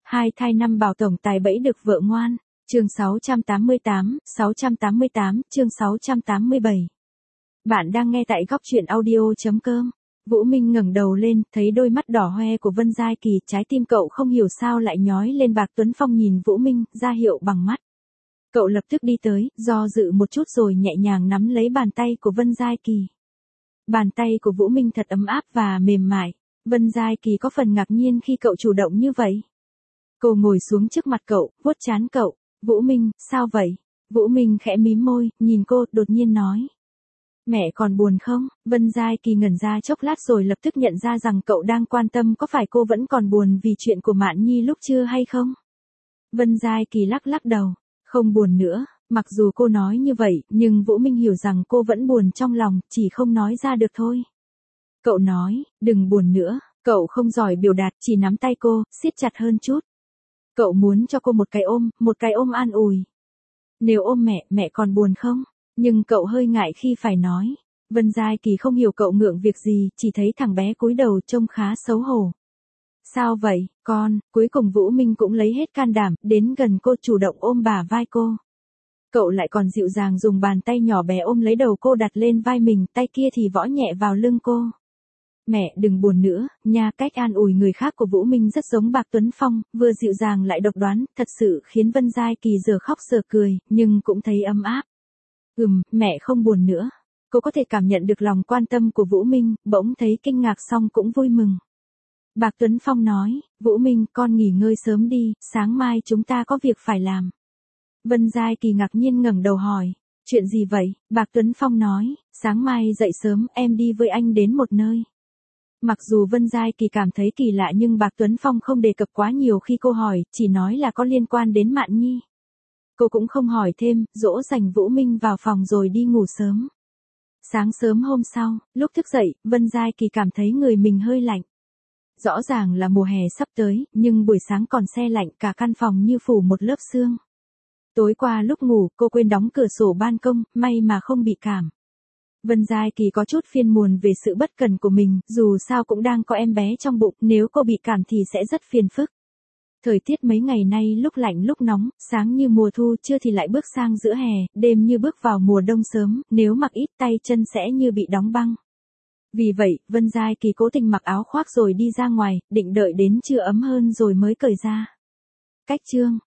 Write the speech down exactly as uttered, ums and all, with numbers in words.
Hai thai năm bảo tổng tài bẫy được vợ ngoan. Chương sáu trăm tám mươi tám, sáu trăm tám mươi tám, chương sáu trăm tám mươi bảy. Bạn đang nghe tại góc truyện audio chấm com. Vũ Minh ngẩng đầu lên, thấy đôi mắt đỏ hoe của Vân Giai Kỳ, trái tim cậu không hiểu sao lại nhói lên. Bạc Tuấn Phong nhìn Vũ Minh, ra hiệu bằng mắt. Cậu lập tức đi tới, do dự một chút rồi nhẹ nhàng nắm lấy bàn tay của Vân Giai Kỳ. Bàn tay của Vũ Minh thật ấm áp và mềm mại. Vân Giai Kỳ có phần ngạc nhiên khi cậu chủ động như vậy. Cô ngồi xuống trước mặt cậu, vuốt trán cậu. Vũ Minh, sao vậy? Vũ Minh khẽ mím môi, nhìn cô, đột nhiên nói. Mẹ còn buồn không? Vân Giai Kỳ ngẩn ra chốc lát rồi lập tức nhận ra rằng cậu đang quan tâm có phải cô vẫn còn buồn vì chuyện của Mạn Nhi lúc trưa hay không? Vân Giai Kỳ lắc lắc đầu, không buồn nữa. Mặc dù cô nói như vậy, nhưng Vũ Minh hiểu rằng cô vẫn buồn trong lòng, chỉ không nói ra được thôi. Cậu nói, đừng buồn nữa, cậu không giỏi biểu đạt, chỉ nắm tay cô, siết chặt hơn chút. Cậu muốn cho cô một cái ôm, một cái ôm an ủi. Nếu ôm mẹ, mẹ còn buồn không? Nhưng cậu hơi ngại khi phải nói. Vân Giai Kỳ không hiểu cậu ngượng việc gì, chỉ thấy thằng bé cúi đầu trông khá xấu hổ. Sao vậy, con? Cuối cùng Vũ Minh cũng lấy hết can đảm, đến gần cô chủ động ôm bả vai cô. Cậu lại còn dịu dàng dùng bàn tay nhỏ bé ôm lấy đầu cô đặt lên vai mình, tay kia thì võ nhẹ vào lưng cô. Mẹ đừng buồn nữa, nha. Cách an ủi người khác của Vũ Minh rất giống Bạc Tuấn Phong, vừa dịu dàng lại độc đoán, thật sự khiến Vân Giai Kỳ giờ khóc giờ cười, nhưng cũng thấy ấm áp. Ừm, mẹ không buồn nữa. Cô có thể cảm nhận được lòng quan tâm của Vũ Minh, bỗng thấy kinh ngạc xong cũng vui mừng. Bạc Tuấn Phong nói, Vũ Minh, con nghỉ ngơi sớm đi, sáng mai chúng ta có việc phải làm. Vân Giai Kỳ ngạc nhiên ngẩng đầu hỏi, chuyện gì vậy? Bạc Tuấn Phong nói, sáng mai dậy sớm em đi với anh đến một nơi. Mặc dù Vân Giai Kỳ cảm thấy kỳ lạ nhưng Bạc Tuấn Phong không đề cập quá nhiều khi cô hỏi, chỉ nói là có liên quan đến Mạn Nhi. Cô cũng không hỏi thêm, dỗ dành Vũ Minh vào phòng rồi đi ngủ sớm. Sáng sớm hôm sau, lúc thức dậy, Vân Giai Kỳ cảm thấy người mình hơi lạnh. Rõ ràng là mùa hè sắp tới, nhưng buổi sáng còn se lạnh, cả căn phòng như phủ một lớp sương. Tối qua lúc ngủ, cô quên đóng cửa sổ ban công, may mà không bị cảm. Vân Giai Kỳ có chút phiền muộn về sự bất cẩn của mình, dù sao cũng đang có em bé trong bụng, nếu cô bị cảm thì sẽ rất phiền phức. Thời tiết mấy ngày nay lúc lạnh lúc nóng, sáng như mùa thu, trưa thì lại bước sang giữa hè, đêm như bước vào mùa đông sớm, nếu mặc ít tay chân sẽ như bị đóng băng. Vì vậy, Vân Giai Kỳ cố tình mặc áo khoác rồi đi ra ngoài, định đợi đến trưa ấm hơn rồi mới cởi ra. Cách chương